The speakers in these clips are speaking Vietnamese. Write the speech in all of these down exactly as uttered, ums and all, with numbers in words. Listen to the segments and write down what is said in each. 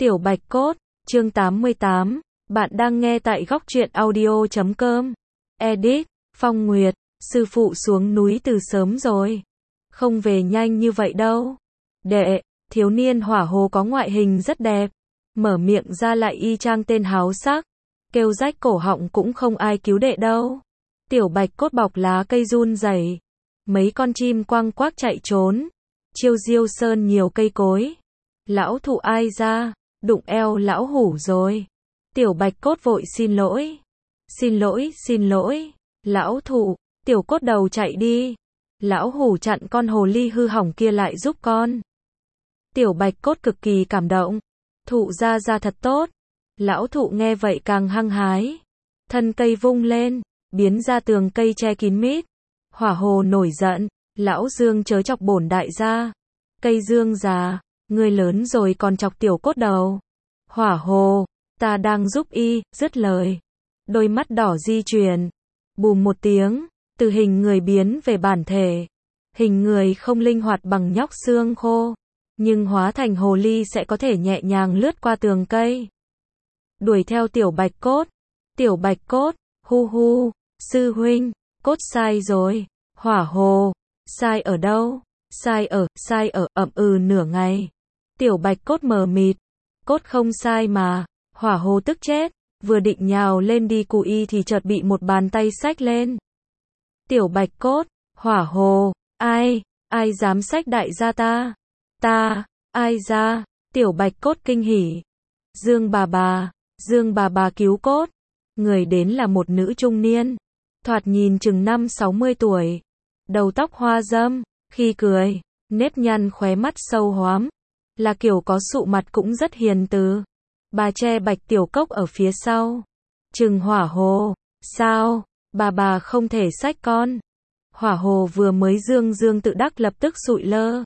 Tiểu Bạch Cốt, chương tám mươi tám, bạn đang nghe tại góc truyện audio chấm com. Edit, Phong Nguyệt, sư phụ xuống núi từ sớm rồi. Không về nhanh như vậy đâu. Đệ, thiếu niên hỏa hồ có ngoại hình rất đẹp. Mở miệng ra lại y chang tên háo sắc. Kêu rách cổ họng cũng không ai cứu đệ đâu. Tiểu Bạch Cốt bọc lá cây run rẩy. Mấy con chim quăng quác chạy trốn. Chiêu Diêu Sơn nhiều cây cối. Lão thụ ai ra, đụng eo lão hủ rồi. Tiểu Bạch Cốt vội xin lỗi. Xin lỗi, xin lỗi. Lão thụ, tiểu cốt đầu chạy đi. Lão hủ chặn con hồ ly hư hỏng kia lại giúp con. Tiểu Bạch Cốt cực kỳ cảm động. Thụ ra ra thật tốt. Lão thụ nghe vậy càng hăng hái. Thân cây vung lên, biến ra tường cây che kín mít. Hỏa hồ nổi giận. Lão Dương chớ chọc bổn đại gia. Cây Dương già, ngươi lớn rồi còn chọc tiểu cốt đầu. Hỏa hồ, ta đang giúp y, dứt lời. Đôi mắt đỏ di chuyển. Bùm một tiếng, từ hình người biến về bản thể. Hình người không linh hoạt bằng nhóc xương khô. Nhưng hóa thành hồ ly sẽ có thể nhẹ nhàng lướt qua tường cây. Đuổi theo tiểu Bạch Cốt. Tiểu Bạch Cốt, hu hu, sư huynh, cốt sai rồi. Hỏa hồ, sai ở đâu? Sai ở, sai ở, ậm ừ nửa ngày. Tiểu Bạch Cốt mờ mịt. Cốt không sai mà. Hỏa hồ tức chết. Vừa định nhào lên đi cù y thì chợt bị một bàn tay xách lên. Tiểu Bạch Cốt, hỏa hồ, ai, ai dám xách đại gia ta? Ta, ai ra? Tiểu Bạch Cốt kinh hỉ. Dương bà bà, Dương bà bà cứu cốt. Người đến là một nữ trung niên. Thoạt nhìn chừng năm sáu mươi tuổi. Đầu tóc hoa râm, khi cười, nếp nhăn khóe mắt sâu hoắm. Là kiểu có sụ mặt cũng rất hiền từ. Bà che Bạch Tiểu Cốc ở phía sau. Trừng hỏa hồ, sao, bà bà không thể xách con. Hỏa hồ vừa mới dương dương tự đắc lập tức sụi lơ.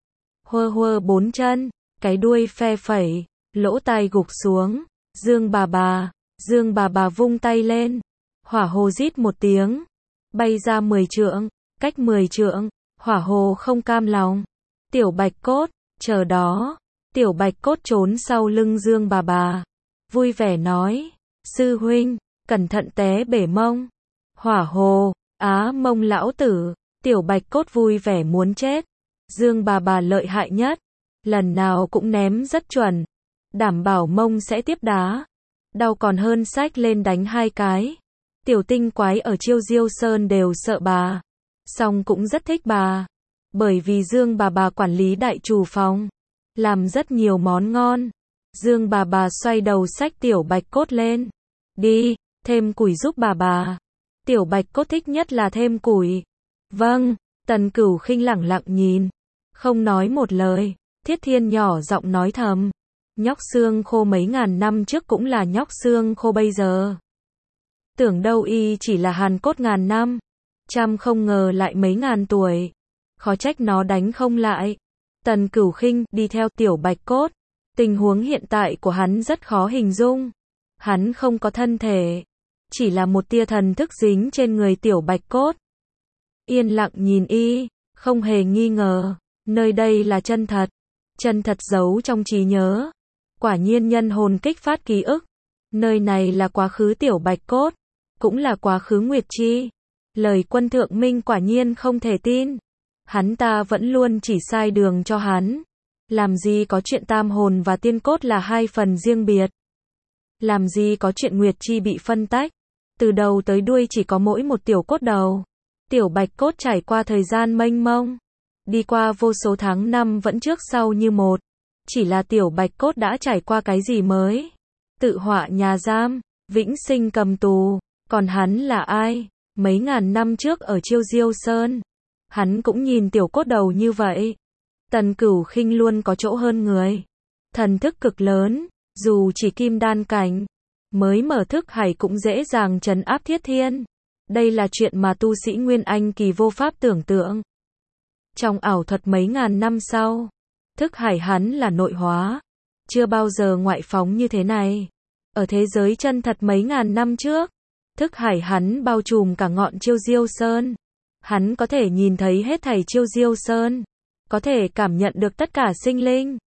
Hơ hơ bốn chân, cái đuôi phe phẩy, lỗ tai gục xuống. Dương bà bà, Dương bà bà vung tay lên. Hỏa hồ rít một tiếng, bay ra mười trượng, cách mười trượng, hỏa hồ không cam lòng. Tiểu Bạch Cốt, chờ đó. Tiểu Bạch Cốt trốn sau lưng Dương bà bà. Vui vẻ nói, sư huynh, cẩn thận té bể mông. Hỏa hồ, á mông lão tử. Tiểu Bạch Cốt vui vẻ muốn chết. Dương bà bà lợi hại nhất. Lần nào cũng ném rất chuẩn. Đảm bảo mông sẽ tiếp đá. Đau còn hơn xách lên đánh hai cái. Tiểu tinh quái ở Chiêu Diêu Sơn đều sợ bà. Song cũng rất thích bà. Bởi vì Dương bà bà quản lý đại chủ phòng. Làm rất nhiều món ngon. Dương bà bà xoay đầu xách Tiểu Bạch Cốt lên. Đi, thêm củi giúp bà bà. Tiểu Bạch Cốt thích nhất là thêm củi. Vâng, Tần Cửu khinh lẳng lặng nhìn. Không nói một lời. Thiết Thiên nhỏ giọng nói thầm. Nhóc xương khô mấy ngàn năm trước cũng là nhóc xương khô bây giờ. Tưởng đâu y chỉ là hàn cốt ngàn năm. Trăm không ngờ lại mấy ngàn tuổi. Khó trách nó đánh không lại. Tần Cửu khinh đi theo Tiểu Bạch Cốt. Tình huống hiện tại của hắn rất khó hình dung. Hắn không có thân thể. Chỉ là một tia thần thức dính trên người Tiểu Bạch Cốt. Yên lặng nhìn y, không hề nghi ngờ. Nơi đây là chân thật. Chân thật giấu trong trí nhớ. Quả nhiên nhân hồn kích phát ký ức. Nơi này là quá khứ Tiểu Bạch Cốt. Cũng là quá khứ Nguyệt Chi. Lời Quân Thượng Minh quả nhiên không thể tin. Hắn ta vẫn luôn chỉ sai đường cho hắn. Làm gì có chuyện tam hồn và tiên cốt là hai phần riêng biệt. Làm gì có chuyện Nguyệt Chi bị phân tách. Từ đầu tới đuôi chỉ có mỗi một tiểu cốt đầu. Tiểu Bạch Cốt trải qua thời gian mênh mông. Đi qua vô số tháng năm vẫn trước sau như một. Chỉ là Tiểu Bạch Cốt đã trải qua cái gì mới. Tự họa nhà giam, vĩnh sinh cầm tù. Còn hắn là ai? Mấy ngàn năm trước ở Chiêu Diêu Sơn. Hắn cũng nhìn tiểu cốt đầu như vậy. Tần Cửu khinh luôn có chỗ hơn người. Thần thức cực lớn, dù chỉ kim đan cảnh. Mới mở thức hải cũng dễ dàng trấn áp Thiết Thiên. Đây là chuyện mà tu sĩ Nguyên Anh kỳ vô pháp tưởng tượng. Trong ảo thuật mấy ngàn năm sau, thức hải hắn là nội hóa. Chưa bao giờ ngoại phóng như thế này. Ở thế giới chân thật mấy ngàn năm trước, thức hải hắn bao trùm cả ngọn Chiêu Diêu Sơn. Hắn có thể nhìn thấy hết thảy Chiêu Diêu Sơn. Có thể cảm nhận được tất cả sinh linh.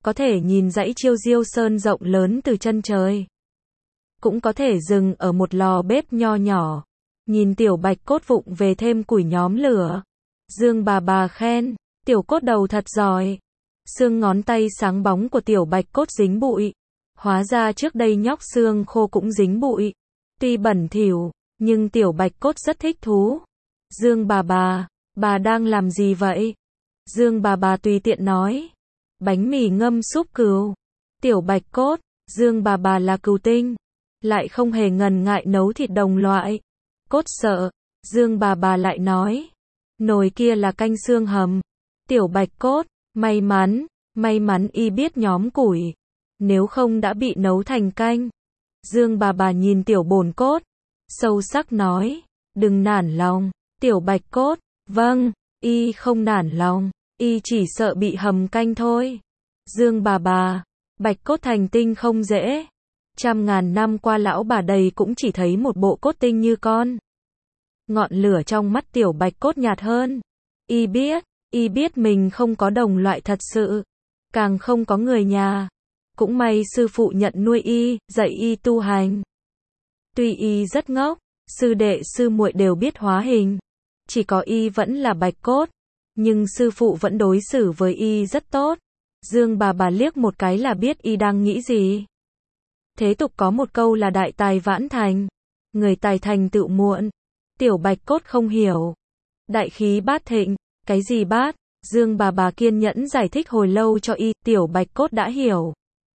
có thể nhìn dãy Chiêu Diêu Sơn rộng lớn từ chân trời. Cũng có thể dừng ở một lò bếp nho nhỏ, nhìn tiểu bạch cốt vụng về thêm củi nhóm lửa. Dương bà bà khen, tiểu cốt đầu thật giỏi. Xương ngón tay sáng bóng của tiểu bạch cốt dính bụi. Hóa ra trước đây nhóc xương khô cũng dính bụi. Tuy bẩn thỉu, nhưng tiểu bạch cốt rất thích thú. Dương bà bà, bà đang làm gì vậy? Dương bà bà tùy tiện nói. Bánh mì ngâm súp cừu. Tiểu bạch cốt, Dương bà bà là cừu tinh, lại không hề ngần ngại nấu thịt đồng loại. Cốt sợ, Dương bà bà lại nói. Nồi kia là canh xương hầm. Tiểu bạch cốt, may mắn, may mắn y biết nhóm củi. Nếu không đã bị nấu thành canh. Dương bà bà nhìn tiểu bồn cốt, sâu sắc nói. Đừng nản lòng, tiểu bạch cốt. Vâng, y không nản lòng, y chỉ sợ bị hầm canh thôi. Dương bà bà, bạch cốt thành tinh không dễ. Trăm ngàn năm qua lão bà đầy cũng chỉ thấy một bộ cốt tinh như con. Ngọn lửa trong mắt tiểu bạch cốt nhạt hơn. Y biết, y biết mình không có đồng loại thật sự, càng không có người nhà. Cũng may sư phụ nhận nuôi y, dạy y tu hành. Tuy y rất ngốc, sư đệ sư muội đều biết hóa hình, chỉ có y vẫn là bạch cốt, nhưng sư phụ vẫn đối xử với y rất tốt. Dương bà bà liếc một cái là biết y đang nghĩ gì. Thế tục có một câu là đại tài vãn thành, người tài thành tựu muộn. Tiểu bạch cốt không hiểu. Đại khí bát thịnh, cái gì bát? Dương bà bà kiên nhẫn giải thích hồi lâu cho y, tiểu bạch cốt đã hiểu.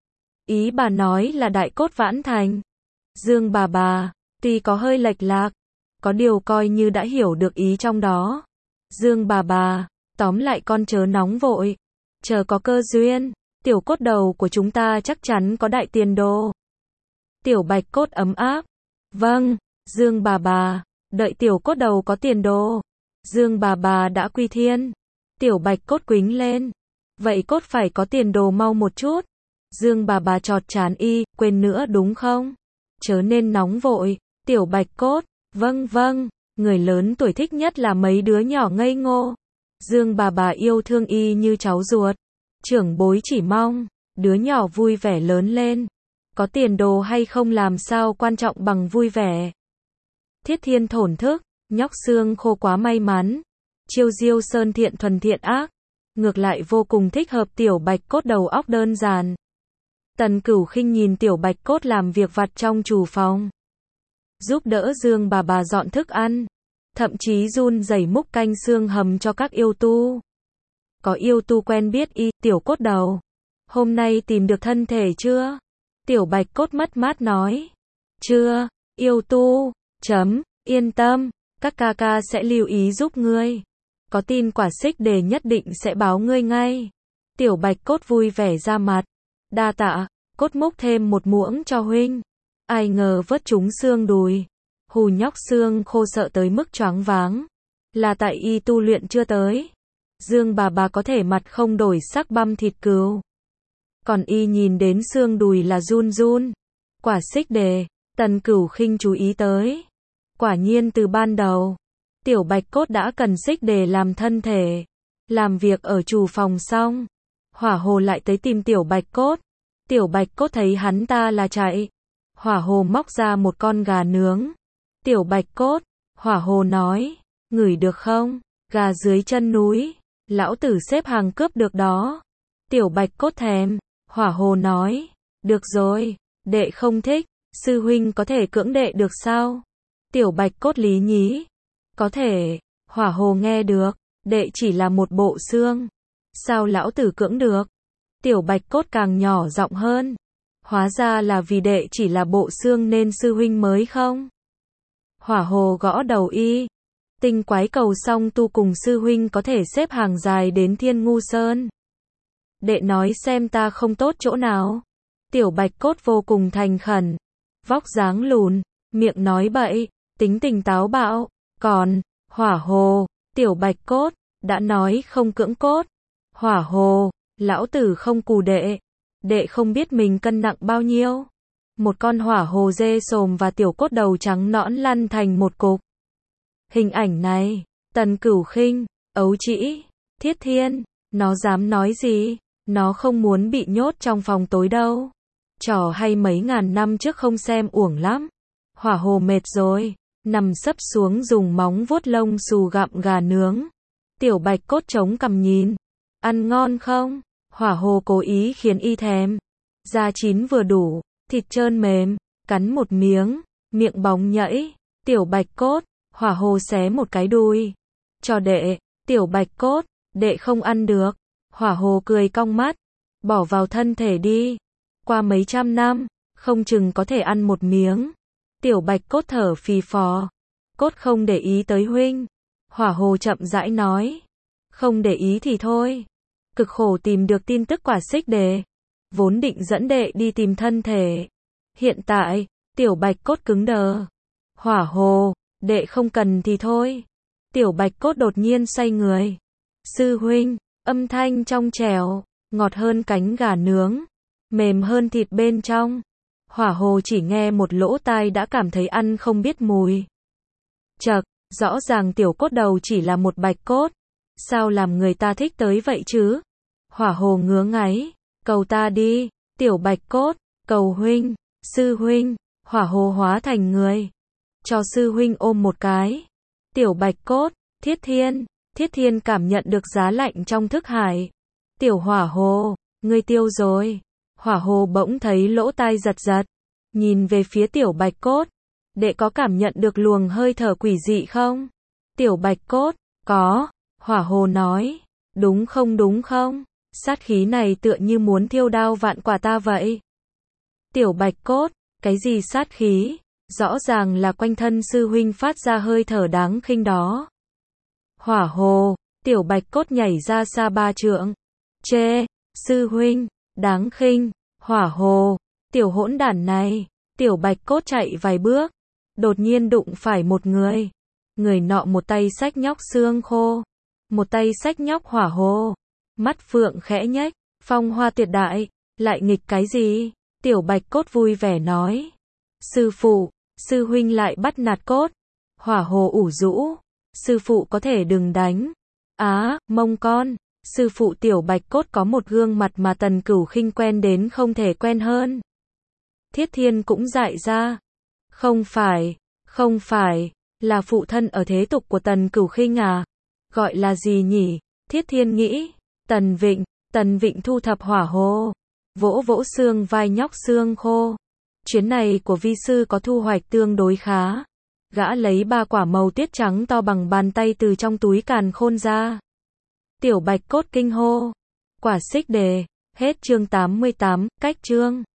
Ý bà nói là đại cốt vãn thành. Dương bà bà, tuy có hơi lệch lạc, có điều coi như đã hiểu được ý trong đó. Dương bà bà, tóm lại con chớ nóng vội, chờ có cơ duyên, tiểu cốt đầu của chúng ta chắc chắn có đại tiền đồ. Tiểu bạch cốt ấm áp. Vâng, Dương bà bà, đợi tiểu cốt đầu có tiền đồ. Dương bà bà đã quy thiên. Tiểu bạch cốt quính lên. Vậy cốt phải có tiền đồ mau một chút. Dương bà bà chọt chán y, quên nữa đúng không? Chớ nên nóng vội. Tiểu bạch cốt, vâng vâng, người lớn tuổi thích nhất là mấy đứa nhỏ ngây ngô. Dương bà bà yêu thương y như cháu ruột. Trưởng bối chỉ mong, đứa nhỏ vui vẻ lớn lên. Có tiền đồ hay không làm sao quan trọng bằng vui vẻ. Thiết Thiên thổn thức, nhóc xương khô quá may mắn. Chiêu Diêu Sơn thiện thuần thiện ác, ngược lại vô cùng thích hợp tiểu bạch cốt đầu óc đơn giản. Tần Cửu Khinh nhìn tiểu bạch cốt làm việc vặt trong chủ phòng, giúp đỡ Dương bà bà dọn thức ăn, thậm chí run rẩy múc canh xương hầm cho các yêu tu. Có yêu tu quen biết y, tiểu cốt đầu, hôm nay tìm được thân thể chưa? Tiểu bạch cốt mất mát nói. Chưa, yêu tu, chấm, yên tâm, các ca ca sẽ lưu ý giúp ngươi. Có tin quả xích đề nhất định sẽ báo ngươi ngay. Tiểu bạch cốt vui vẻ ra mặt. Đa tạ, cốt múc thêm một muỗng cho huynh. Ai ngờ vớt trúng xương đùi. Hù nhóc xương khô sợ tới mức choáng váng. Là tại y tu luyện chưa tới. Dương bà bà có thể mặt không đổi sắc băm thịt cừu. Còn y nhìn đến xương đùi là run run. Quả xích đề, Tần Cửu Khinh chú ý tới. Quả nhiên từ ban đầu, tiểu bạch cốt đã cần xích đề làm thân thể. Làm việc ở chủ phòng xong, Hỏa Hồ lại tới tìm tiểu bạch cốt. Tiểu bạch cốt thấy hắn ta là chạy. Hỏa Hồ móc ra một con gà nướng. Tiểu bạch cốt, Hỏa Hồ nói, ngửi được không? Gà dưới chân núi, lão tử xếp hàng cướp được đó. Tiểu bạch cốt thèm. Hỏa Hồ nói, được rồi, đệ không thích, sư huynh có thể cưỡng đệ được sao? Tiểu bạch cốt lý nhí, có thể. Hỏa Hồ nghe được, đệ chỉ là một bộ xương, sao lão tử cưỡng được? Tiểu bạch cốt càng nhỏ giọng hơn, hóa ra là vì đệ chỉ là bộ xương nên sư huynh mới không? Hỏa Hồ gõ đầu y, tinh quái cầu xong tu cùng sư huynh có thể xếp hàng dài đến Thiên Ngu Sơn. Đệ nói xem ta không tốt chỗ nào? Tiểu bạch cốt vô cùng thành khẩn, vóc dáng lùn, miệng nói bậy, tính tình táo bạo, còn, Hỏa Hồ, tiểu bạch cốt, đã nói không cưỡng cốt. Hỏa Hồ, lão tử không cù đệ, đệ không biết mình cân nặng bao nhiêu. Một con hỏa hồ dê sồm và tiểu cốt đầu trắng nõn lăn thành một cục. Hình ảnh này, Tần Cửu Khinh, ấu trĩ, Thiết Thiên, nó dám nói gì? Nó không muốn bị nhốt trong phòng tối đâu. Trò hay mấy ngàn năm trước không xem uổng lắm. Hỏa hồ mệt rồi, nằm sấp xuống dùng móng vuốt lông xù gặm gà nướng. Tiểu Bạch Cốt chống cằm nhìn. Ăn ngon không? Hỏa hồ cố ý khiến y thèm. Da chín vừa đủ, thịt trơn mềm, cắn một miếng, miệng bóng nhẫy. Tiểu Bạch Cốt, hỏa hồ xé một cái đùi. Cho đệ. Tiểu Bạch Cốt, đệ không ăn được. Hỏa hồ cười cong mắt. Bỏ vào thân thể đi. Qua mấy trăm năm, không chừng có thể ăn một miếng. Tiểu Bạch Cốt thở phì phò. Cốt không để ý tới huynh. Hỏa hồ chậm rãi nói. Không để ý thì thôi. Cực khổ tìm được tin tức quả xích đề. Vốn định dẫn đệ đi tìm thân thể. Hiện tại, Tiểu Bạch Cốt cứng đờ. Hỏa hồ, đệ không cần thì thôi. Tiểu Bạch Cốt đột nhiên xoay người. Sư huynh, âm thanh trong trẻo, ngọt hơn cánh gà nướng, mềm hơn thịt bên trong. Hỏa hồ chỉ nghe một lỗ tai đã cảm thấy ăn không biết mùi. Chậc, rõ ràng tiểu cốt đầu chỉ là một bạch cốt. Sao làm người ta thích tới vậy chứ? Hỏa hồ ngứa ngáy. Cầu ta đi, Tiểu Bạch Cốt, cầu huynh, sư huynh. Hỏa hồ hóa thành người. Cho sư huynh ôm một cái. Tiểu Bạch Cốt, Thiết Thiên. Thiết Thiên cảm nhận được giá lạnh trong thức hải. Tiểu hỏa hồ, ngươi tiêu rồi. Hỏa hồ bỗng thấy lỗ tai giật giật. Nhìn về phía Tiểu Bạch Cốt. Đệ có cảm nhận được luồng hơi thở quỷ dị không? Tiểu Bạch Cốt, có. Hỏa hồ nói. Đúng không đúng không? Sát khí này tựa như muốn thiêu đao vạn quả ta vậy. Tiểu Bạch Cốt, cái gì sát khí? Rõ ràng là quanh thân sư huynh phát ra hơi thở đáng khinh đó. Hỏa hồ, Tiểu Bạch Cốt nhảy ra xa ba trượng. Chê, sư huynh, đáng khinh. Hỏa hồ, tiểu hỗn đản này. Tiểu Bạch Cốt chạy vài bước, đột nhiên đụng phải một người. Người nọ một tay xách nhóc xương khô, một tay xách nhóc hỏa hồ. Mắt phượng khẽ nhếch, phong hoa tuyệt đại, lại nghịch cái gì? Tiểu Bạch Cốt vui vẻ nói. Sư phụ, sư huynh lại bắt nạt cốt. Hỏa hồ ủ rũ. Sư phụ có thể đừng đánh. Á, mông con. Sư phụ Tiểu Bạch Cốt có một gương mặt mà Tần Cửu Khinh quen đến không thể quen hơn. Thiết Thiên cũng dại ra. Không phải, không phải, là phụ thân ở thế tục của Tần Cửu Khinh à? Gọi là gì nhỉ? Thiết Thiên nghĩ. Tần Vịnh, Tần Vịnh thu thập hỏa hồ. Vỗ vỗ xương vai nhóc xương khô. Chuyến này của vi sư có thu hoạch tương đối khá. Gã lấy ba quả màu tuyết trắng to bằng bàn tay từ trong túi càn khôn ra. Tiểu Bạch Cốt kinh hô. Quả xích đề. Hết chương tám mươi tám, cách chương.